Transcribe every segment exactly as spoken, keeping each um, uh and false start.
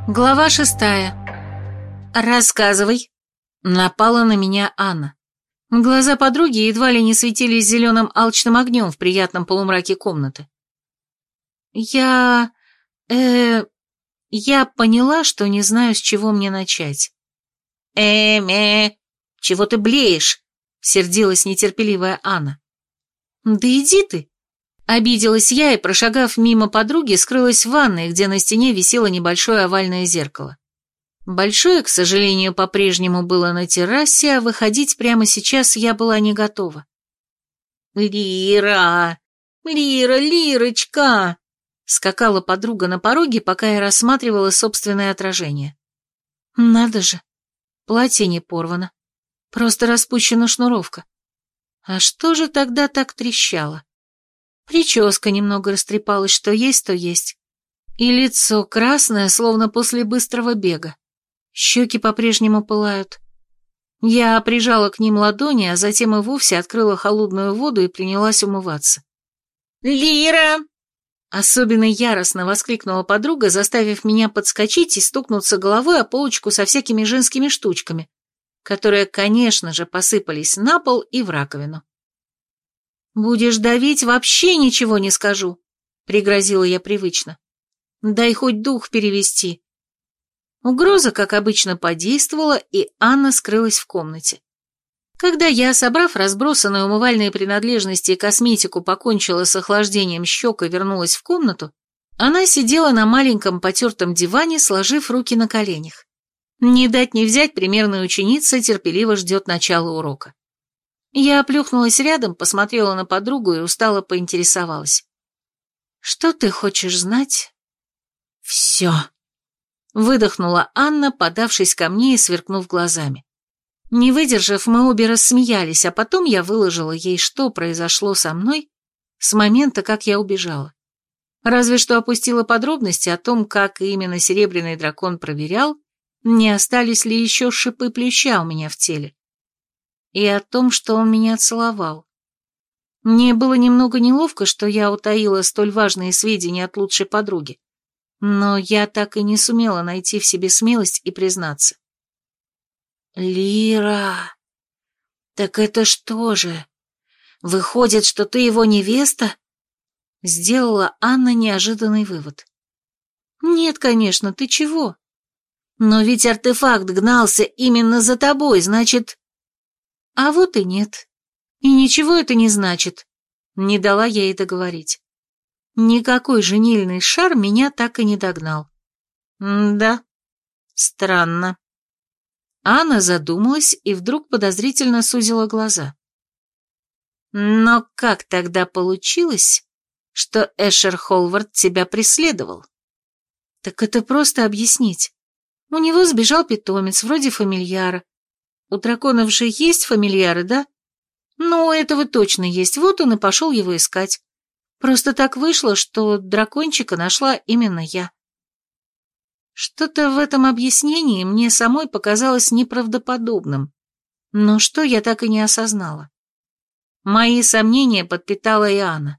Глава шестая. «Рассказывай», — напала на меня Анна. Глаза подруги едва ли не светились зеленым алчным огнем в приятном полумраке комнаты. «Я... э... я поняла, что не знаю, с чего мне начать». «Э-ме... чего ты блеешь?» — сердилась нетерпеливая Анна. «Да иди ты!» — обиделась я и, прошагав мимо подруги, скрылась в ванной, где на стене висело небольшое овальное зеркало. Большое, к сожалению, по-прежнему было на террасе, а выходить прямо сейчас я была не готова. «Лира! Лира, Лирочка!» — скакала подруга на пороге, пока я рассматривала собственное отражение. «Надо же, платье не порвано, просто распущена шнуровка. А что же тогда так трещало? Прическа немного растрепалась, что есть, то есть. И лицо красное, словно после быстрого бега. Щеки по-прежнему пылают. Я прижала к ним ладони, а затем и вовсе открыла холодную воду и принялась умываться. «Лира!» Особенно яростно воскликнула подруга, заставив меня подскочить и стукнуться головой о полочку со всякими женскими штучками, которые, конечно же, посыпались на пол и в раковину. «Будешь давить, вообще ничего не скажу», — пригрозила я привычно. «Дай хоть дух перевести». Угроза, как обычно, подействовала, и Анна скрылась в комнате. Когда я, собрав разбросанные умывальные принадлежности и косметику, покончила с охлаждением щек и вернулась в комнату, она сидела на маленьком потертом диване, сложив руки на коленях. Не дать не взять, примерная ученица терпеливо ждет начала урока. Я оплюхнулась рядом, посмотрела на подругу и устало поинтересовалась. «Что ты хочешь знать?» «Все», — выдохнула Анна, подавшись ко мне и сверкнув глазами. Не выдержав, мы обе рассмеялись, а потом я выложила ей, что произошло со мной с момента, как я убежала. Разве что опустила подробности о том, как именно серебряный дракон проверял, не остались ли еще шипы плюща у меня в теле. И о том, что он меня целовал. Мне было немного неловко, что я утаила столь важные сведения от лучшей подруги, но я так и не сумела найти в себе смелость и признаться. «Лира, так это что же? Выходит, что ты его невеста?» Сделала Анна неожиданный вывод. «Нет, конечно, ты чего? Но ведь артефакт гнался именно за тобой, значит...» «А вот и нет. И ничего это не значит», — не дала я ей договорить. Никакой женильный шар меня так и не догнал. «Да, странно». Анна задумалась и вдруг подозрительно сузила глаза. «Но как тогда получилось, что Эшер Холвард тебя преследовал?» «Так это просто объяснить. У него сбежал питомец, вроде фамильяра. У драконов же есть фамильяры, да? Ну, у этого точно есть, вот он и пошел его искать. Просто так вышло, что дракончика нашла именно я». Что-то в этом объяснении мне самой показалось неправдоподобным, но что я так и не осознала. Мои сомнения подпитала и Анна.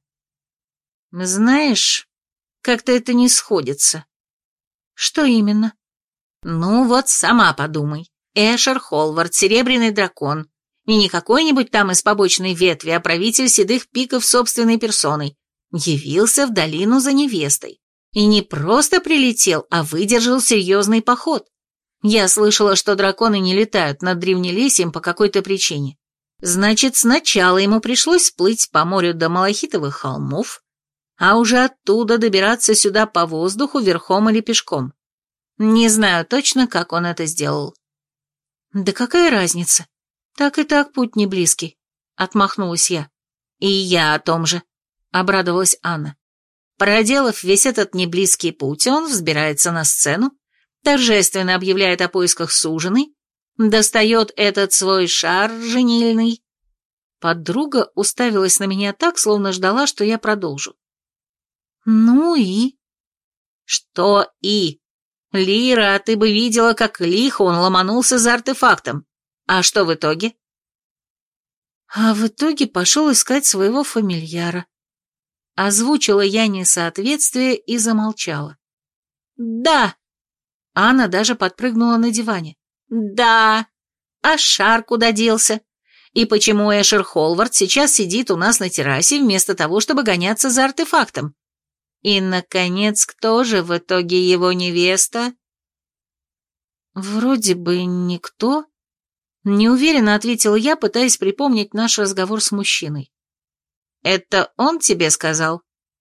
«Знаешь, как-то это не сходится». «Что именно?» «Ну вот, сама подумай. Эшер Холвард, серебряный дракон, и не какой-нибудь там из побочной ветви, а правитель седых пиков собственной персоной, явился в долину за невестой. И не просто прилетел, а выдержал серьезный поход. Я слышала, что драконы не летают над Древнелесьем по какой-то причине. Значит, сначала ему пришлось плыть по морю до Малахитовых холмов, а уже оттуда добираться сюда по воздуху верхом или пешком. Не знаю точно, как он это сделал». «Да какая разница? Так и так путь не близкий», — отмахнулась я. «И я о том же», — обрадовалась Анна. Проделав весь этот неблизкий путь, он взбирается на сцену, торжественно объявляет о поисках суженой, достает этот свой шар женильный. Подруга уставилась на меня так, словно ждала, что я продолжу. «Ну и?» «Что и? Лира, ты бы видела, как лихо он ломанулся за артефактом. А что в итоге?» «А в итоге пошел искать своего фамильяра». Озвучила я несоответствие и замолчала. «Да!» Анна даже подпрыгнула на диване. «Да, а шар куда делся? И почему Эшер Холвард сейчас сидит у нас на террасе вместо того, чтобы гоняться за артефактом? И, наконец, кто же в итоге его невеста?» «Вроде бы никто», — неуверенно ответила я, пытаясь припомнить наш разговор с мужчиной. «Это он тебе сказал?»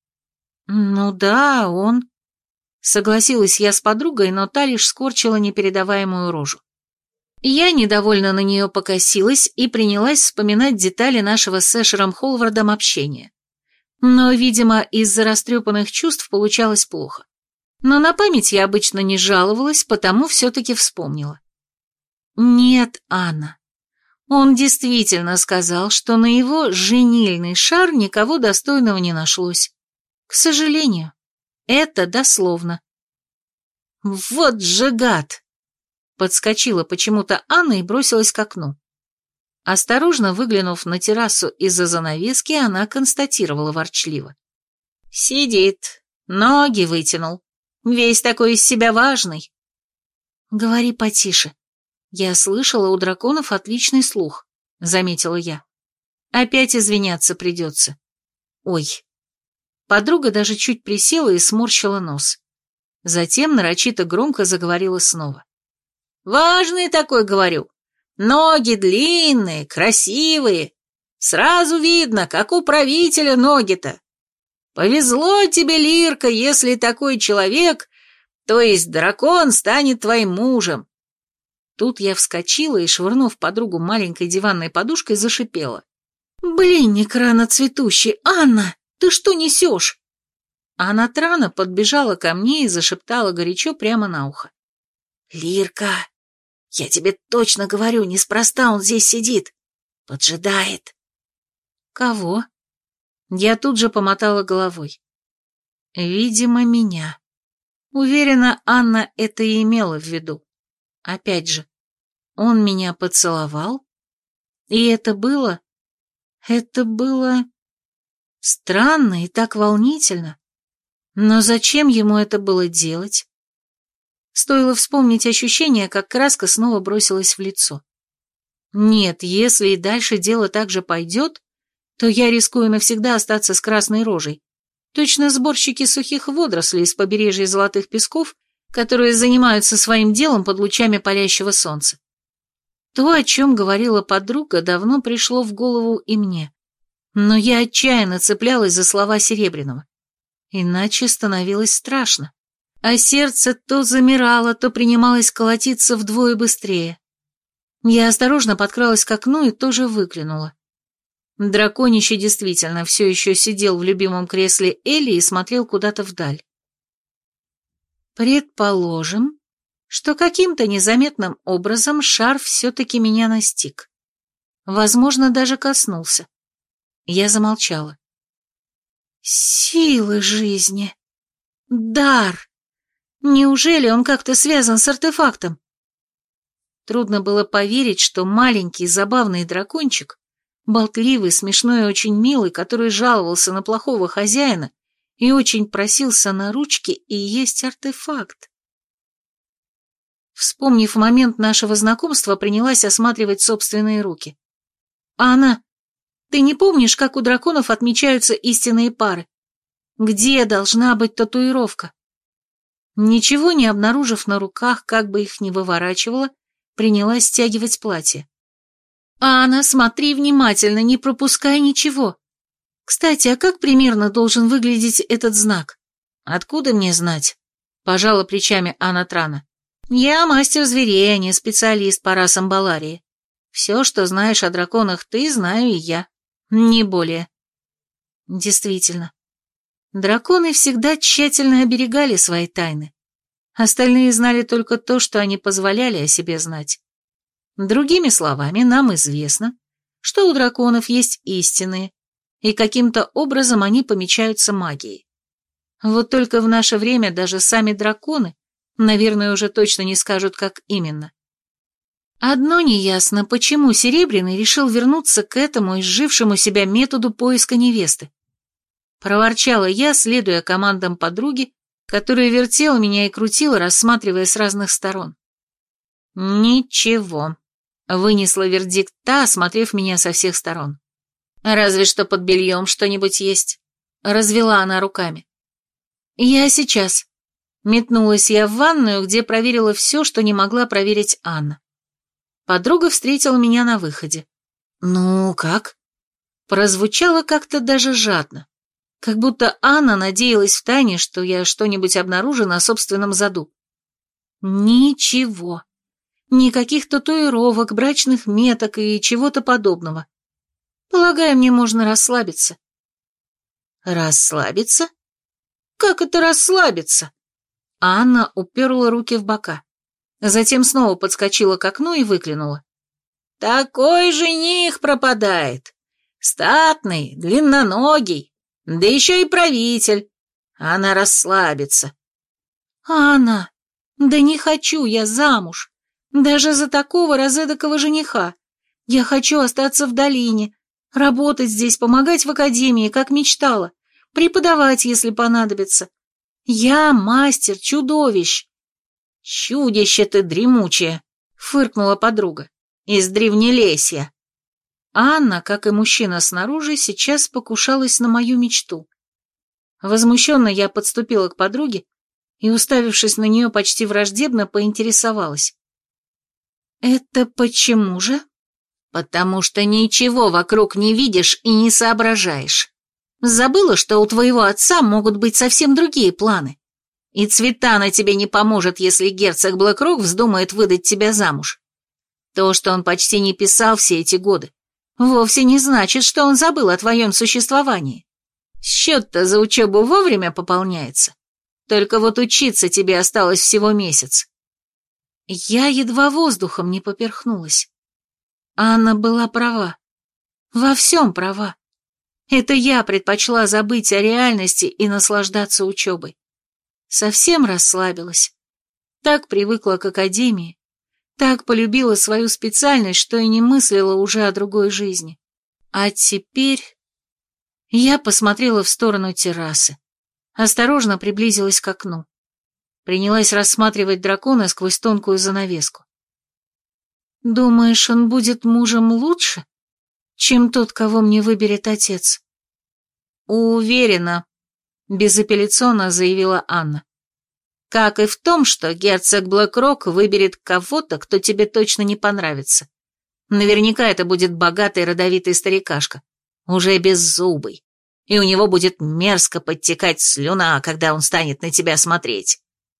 «Ну да, он...» Согласилась я с подругой, но та лишь скорчила непередаваемую рожу. Я недовольно на нее покосилась и принялась вспоминать детали нашего с Эшером Холвардом общения. Но, видимо, из-за растрепанных чувств получалось плохо. Но на память я обычно не жаловалась, потому все-таки вспомнила. Нет, Анна. Он действительно сказал, что на его женильный шар никого достойного не нашлось. К сожалению, это дословно. Вот же гад! Подскочила почему-то Анна и бросилась к окну. Осторожно выглянув на террасу из-за занавески, она констатировала ворчливо. «Сидит, ноги вытянул, весь такой из себя важный». «Говори потише. Я слышала, у драконов отличный слух», — заметила я. «Опять извиняться придется». «Ой». Подруга даже чуть присела и сморщила нос. Затем нарочито громко заговорила снова. «Важный такой, говорю. Ноги длинные, красивые. Сразу видно, как у правителя ноги-то. Повезло тебе, Лирка, если такой человек, то есть дракон, станет твоим мужем». Тут я вскочила и, швырнув подругу маленькой диванной подушкой, зашипела. «Блинник рано цветущий, Анна, ты что несешь?» Анна Трана подбежала ко мне и зашептала горячо прямо на ухо. «Лирка, я тебе точно говорю, неспроста он здесь сидит. Поджидает». «Кого?» Я тут же помотала головой. «Видимо, меня». Уверена, Анна это и имела в виду. Опять же, он меня поцеловал, и это было... Это было... странно и так волнительно. Но зачем ему это было делать? Стоило вспомнить ощущение, как краска снова бросилась в лицо. Нет, если и дальше дело так же пойдет, то я рискую навсегда остаться с красной рожей. Точно сборщики сухих водорослей с побережья Золотых Песков, которые занимаются своим делом под лучами палящего солнца. То, о чем говорила подруга, давно пришло в голову и мне. Но я отчаянно цеплялась за слова Серебряного. Иначе становилось страшно. А сердце то замирало, то принималось колотиться вдвое быстрее. Я осторожно подкралась к окну и тоже выглянула. Драконище действительно все еще сидел в любимом кресле Элли и смотрел куда-то вдаль. Предположим, что каким-то незаметным образом шар все-таки меня настиг. Возможно, даже коснулся. Я замолчала. Силы жизни. Дар. Неужели он как-то связан с артефактом? Трудно было поверить, что маленький забавный дракончик, болтливый, смешной и очень милый, который жаловался на плохого хозяина и очень просился на ручки, и есть артефакт. Вспомнив момент нашего знакомства, принялась осматривать собственные руки. «Анна, ты не помнишь, как у драконов отмечаются истинные пары? Где должна быть татуировка?» Ничего не обнаружив на руках, как бы их ни выворачивала, принялась стягивать платье. «Анна, смотри внимательно, не пропускай ничего. Кстати, а как примерно должен выглядеть этот знак?» «Откуда мне знать?» – пожала плечами Анна Трана. «Я мастер зверей, а не специалист по расам Баларии. Все, что знаешь о драконах ты, знаю и я. Не более». Действительно, драконы всегда тщательно оберегали свои тайны. Остальные знали только то, что они позволяли о себе знать. Другими словами, нам известно, что у драконов есть истинные, и каким-то образом они помечаются магией. Вот только в наше время даже сами драконы, наверное, уже точно не скажут, как именно. Одно неясно, почему Серебряный решил вернуться к этому изжившему себя методу поиска невесты. Проворчала я, следуя командам подруги, который вертел меня и крутил, рассматривая с разных сторон. «Ничего», — вынесла вердикт та, осмотрев меня со всех сторон. «Разве что под бельем что-нибудь есть», — развела она руками. «Я сейчас». Метнулась я в ванную, где проверила все, что не могла проверить Анна. Подруга встретила меня на выходе. «Ну, как?» Прозвучало как-то даже жадно, как будто Анна надеялась втайне, что я что-нибудь обнаружу на собственном заду. Ничего. Никаких татуировок, брачных меток и чего-то подобного. Полагаю, мне можно расслабиться. Расслабиться? Как это расслабиться? Анна уперла руки в бока. Затем снова подскочила к окну и выглянула. «Такой жених пропадает. Статный, длинноногий, да еще и правитель. Она расслабится». «Анна, да не хочу я замуж. Даже за такого разэдакого жениха. Я хочу остаться в долине, работать здесь, помогать в академии, как мечтала, преподавать, если понадобится. Я мастер чудовищ». «Чудище ты дремучее», — фыркнула подруга, — «из древнелесья». Анна, как и мужчина снаружи, сейчас покушалась на мою мечту. Возмущенно я подступила к подруге и, уставившись на нее почти враждебно, поинтересовалась. «Это почему же?» «Потому что ничего вокруг не видишь и не соображаешь. Забыла, что у твоего отца могут быть совсем другие планы. И Цветана тебе не поможет, если герцог Блэкрок вздумает выдать тебя замуж. То, что он почти не писал все эти годы, вовсе не значит, что он забыл о твоем существовании. Счет-то за учебу вовремя пополняется. Только вот учиться тебе осталось всего месяц». Я едва воздухом не поперхнулась. Анна была права. Во всем права. Это я предпочла забыть о реальности и наслаждаться учебой. Совсем расслабилась. Так привыкла к академии, так полюбила свою специальность, что и не мыслила уже о другой жизни. А теперь... Я посмотрела в сторону террасы, осторожно приблизилась к окну. Принялась рассматривать дракона сквозь тонкую занавеску. «Думаешь, он будет мужем лучше, чем тот, кого мне выберет отец?» «Уверена», — безапелляционно заявила Анна. «Как и в том, что герцог Блэкрок выберет кого-то, кто тебе точно не понравится. Наверняка это будет богатый родовитый старикашка, уже беззубый, и у него будет мерзко подтекать слюна, когда он станет на тебя смотреть.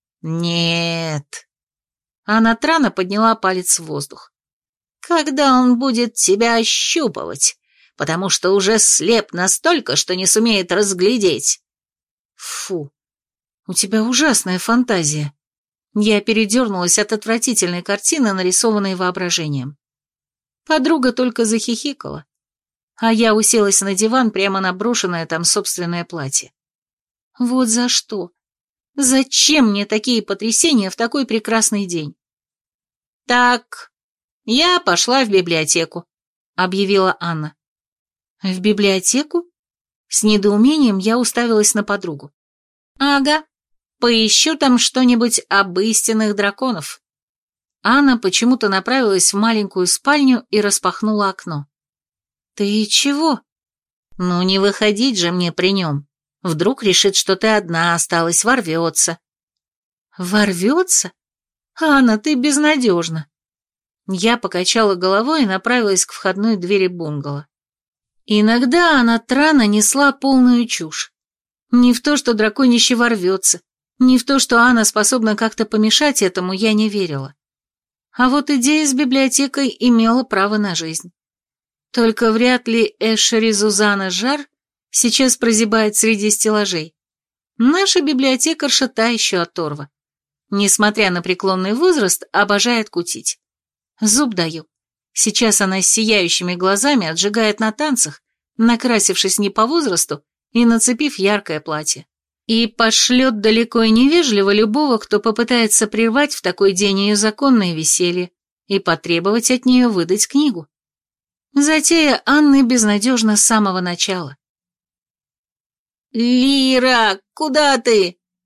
Нет». Анна Трана подняла палец в воздух. «Когда он будет тебя ощупывать, потому что уже слеп настолько, что не сумеет разглядеть». «Фу, у тебя ужасная фантазия». Я передернулась от отвратительной картины, нарисованной воображением. Подруга только захихикала, а я уселась на диван прямо на брошенное там собственное платье. Вот за что? Зачем мне такие потрясения в такой прекрасный день? «Так, я пошла в библиотеку», — объявила Анна. «В библиотеку?» С недоумением я уставилась на подругу. «Ага, поищу там что-нибудь об истинных драконов». Анна почему-то направилась в маленькую спальню и распахнула окно. «Ты чего?» «Ну, не выходить же мне при нем. Вдруг решит, что ты одна осталась, ворвется». «Ворвется? Анна, ты безнадежна». Я покачала головой и направилась к входной двери бунгало. Иногда Анна Трана несла полную чушь. Не в то, что драконище ворвется, не в то, что Анна способна как-то помешать этому, я не верила. А вот идея с библиотекой имела право на жизнь. Только вряд ли Эшери Зузана Жар сейчас прозябает среди стеллажей. Наша библиотекарша та еще оторва. Несмотря на преклонный возраст, обожает кутить. Зуб даю. Сейчас она с сияющими глазами отжигает на танцах, накрасившись не по возрасту и нацепив яркое платье. И пошлет далеко и невежливо любого, кто попытается прервать в такой день ее законное веселье и потребовать от нее выдать книгу. Затея Анны безнадежна с самого начала. «Лира, куда ты?»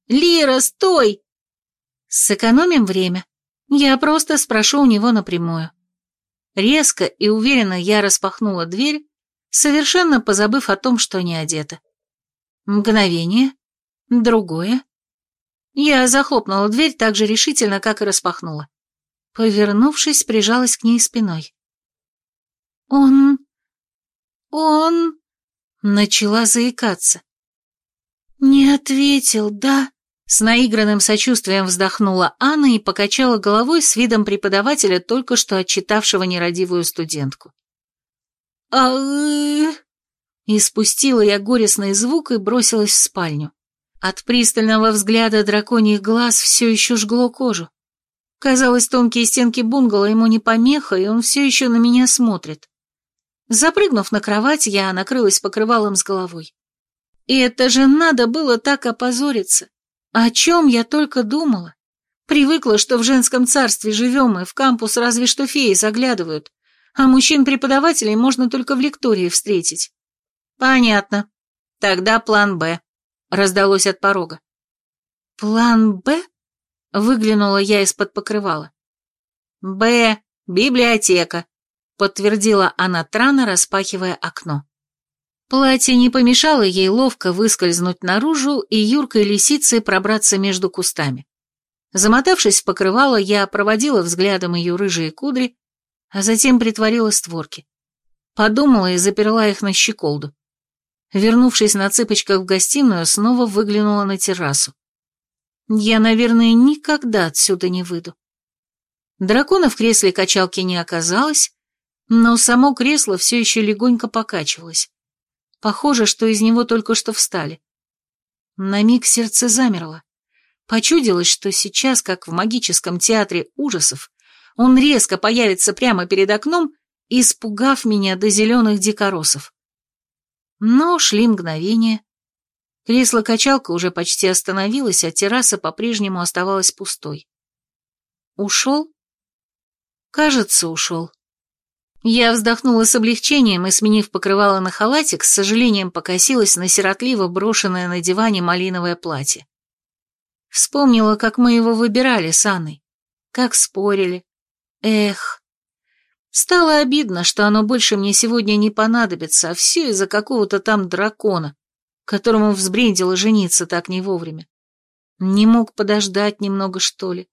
Лира, стой!» «Сэкономим время. Я просто спрошу у него напрямую». Резко и уверенно я распахнула дверь, совершенно позабыв о том, что не одета. Мгновение. Другое. Я захлопнула дверь так же решительно, как и распахнула. Повернувшись, прижалась к ней спиной. «Он... он...» Начала заикаться. «Не ответил, да?» С наигранным сочувствием вздохнула Анна и покачала головой с видом преподавателя, только что отчитавшего нерадивую студентку. а Испустила я горестный звук и бросилась в спальню. От пристального взгляда драконьих глаз все еще жгло кожу. Казалось, тонкие стенки бунгало ему не помеха, и он все еще на меня смотрит. Запрыгнув на кровать, я накрылась покрывалом с головой. И это же надо было так опозориться. О чем я только думала. Привыкла, что в женском царстве живем, и в кампус разве что феи заглядывают, а мужчин-преподавателей можно только в лектории встретить. Понятно. Тогда план «Б», — раздалось от порога. «План «Б»?» — выглянула я из-под покрывала. «Б, библиотека», — подтвердила она Трана, распахивая окно. Платье не помешало ей ловко выскользнуть наружу и юркой лисицей пробраться между кустами. Замотавшись в покрывало, я проводила взглядом ее рыжие кудри, а затем притворила створки. Подумала и заперла их на щеколду. Вернувшись на цыпочках в гостиную, снова выглянула на террасу. Я, наверное, никогда отсюда не выйду. Дракона в кресле качалки не оказалось, но само кресло все еще легонько покачивалось. Похоже, что из него только что встали. На миг сердце замерло. Почудилось, что сейчас, как в магическом театре ужасов, он резко появится прямо перед окном, испугав меня до зеленых дикоросов. Но шли мгновения. Кресло-качалка уже почти остановилось, а терраса по-прежнему оставалась пустой. Ушел? Кажется, ушел. Я вздохнула с облегчением и, сменив покрывало на халатик, с сожалением покосилась на сиротливо брошенное на диване малиновое платье. Вспомнила, как мы его выбирали с Анной, как спорили. Эх, стало обидно, что оно больше мне сегодня не понадобится, а все из-за какого-то там дракона, которому взбрендило жениться так не вовремя. Не мог подождать немного, что ли.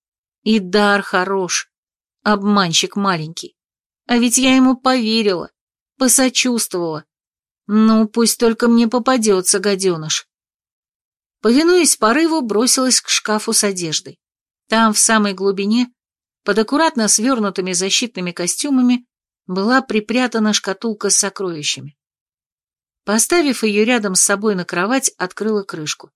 И дар хорош, обманщик маленький. А ведь я ему поверила, посочувствовала. Ну, пусть только мне попадется гаденыш. Повинуясь порыву, бросилась к шкафу с одеждой. Там, в самой глубине, под аккуратно свернутыми защитными костюмами, была припрятана шкатулка с сокровищами. Поставив ее рядом с собой на кровать, открыла крышку.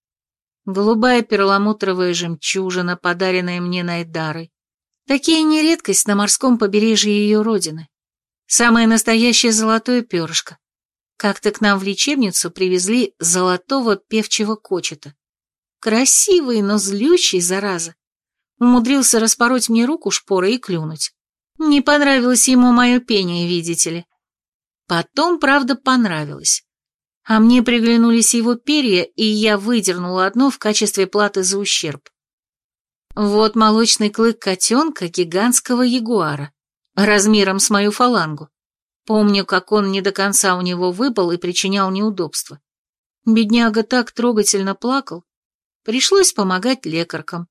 Голубая перламутровая жемчужина, подаренная мне Найдарой. Такие не редкость на морском побережье ее родины. Самое настоящее золотое перышко. Как-то к нам в лечебницу привезли золотого певчего кочета. Красивый, но злющий, зараза. Умудрился распороть мне руку шпорой и клюнуть. Не понравилось ему мое пение, видите ли. Потом, правда, понравилось. А мне приглянулись его перья, и я выдернула одно в качестве платы за ущерб. Вот молочный клык котенка гигантского ягуара, размером с мою фалангу. Помню, как он не до конца у него выпал и причинял неудобства. Бедняга так трогательно плакал, пришлось помогать лекаркам.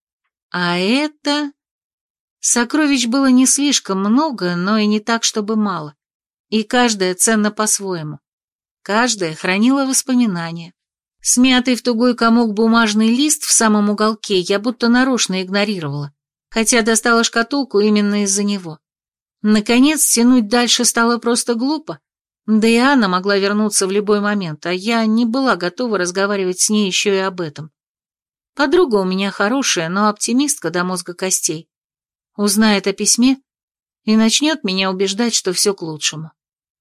А это... Сокровищ было не слишком много, но и не так, чтобы мало. И каждая ценна по-своему. Каждая хранила воспоминания. Смятый в тугой комок бумажный лист в самом уголке я будто нарочно игнорировала, хотя достала шкатулку именно из-за него. Наконец, тянуть дальше стало просто глупо, да и Анна могла вернуться в любой момент, а я не была готова разговаривать с ней еще и об этом. Подруга у меня хорошая, но оптимистка до мозга костей. Узнает о письме и начнет меня убеждать, что все к лучшему.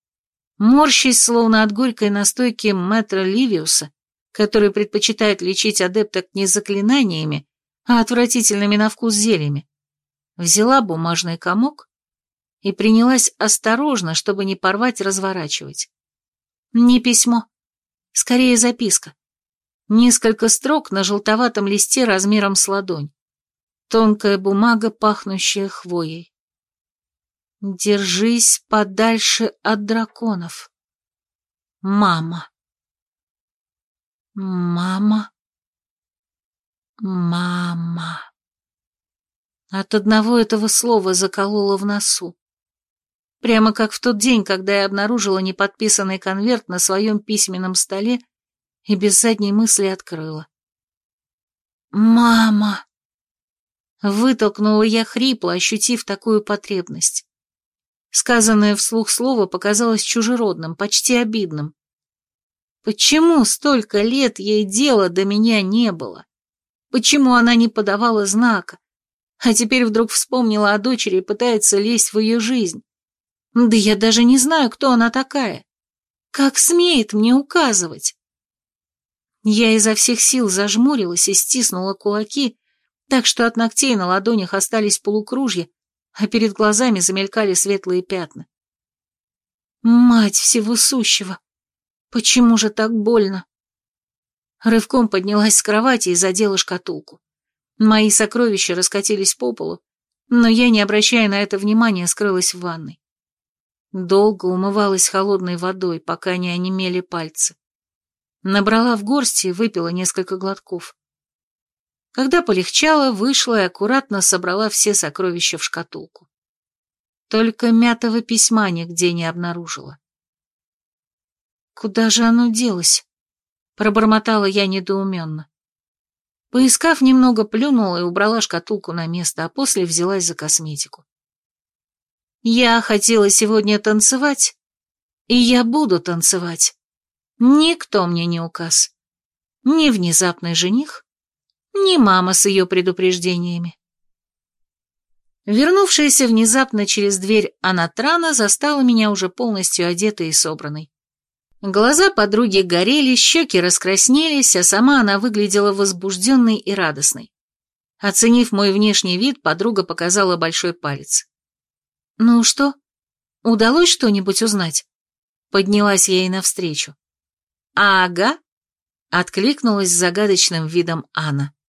Морщись, словно от горькой настойки мэтра Ливиуса, который предпочитает лечить адепток не заклинаниями, а отвратительными на вкус зельями, взяла бумажный комок и принялась осторожно, чтобы не порвать, разворачивать. Не письмо, скорее записка. Несколько строк на желтоватом листе размером с ладонь. Тонкая бумага, пахнущая хвоей. Держись подальше от драконов. Мама. Мама. Мама. От одного этого слова закололо в носу. Прямо как в тот день, когда я обнаружила неподписанный конверт на своем письменном столе и без задней мысли открыла. «Мама!» Вытолкнула я хрипло, ощутив такую потребность. Сказанное вслух слово показалось чужеродным, почти обидным. Почему столько лет ей дела до меня не было? Почему она не подавала знака, а теперь вдруг вспомнила о дочери и пытается лезть в ее жизнь? Да я даже не знаю, кто она такая. Как смеет мне указывать? Я изо всех сил зажмурилась и стиснула кулаки, так что от ногтей на ладонях остались полукружья, а перед глазами замелькали светлые пятна. Мать всего сущего! Почему же так больно? Рывком поднялась с кровати и задела шкатулку. Мои сокровища раскатились по полу, но я, не обращая на это внимания, скрылась в ванной. Долго умывалась холодной водой, пока не онемели пальцы. Набрала в горсти и выпила несколько глотков. Когда полегчало, вышла и аккуратно собрала все сокровища в шкатулку. Только мятого письма нигде не обнаружила. «Куда же оно делось?» — пробормотала я недоуменно. Поискав немного, плюнула и убрала шкатулку на место, а после взялась за косметику. Я хотела сегодня танцевать, и я буду танцевать. Никто мне не указ. Ни внезапный жених, ни мама с ее предупреждениями. Вернувшаяся внезапно через дверь Анатрана застала меня уже полностью одетой и собранной. Глаза подруги горели, щеки раскраснелись, а сама она выглядела возбужденной и радостной. Оценив мой внешний вид, подруга показала большой палец. «Ну что, удалось что-нибудь узнать?» Поднялась я ей навстречу. «Ага», — откликнулась с загадочным видом Анна.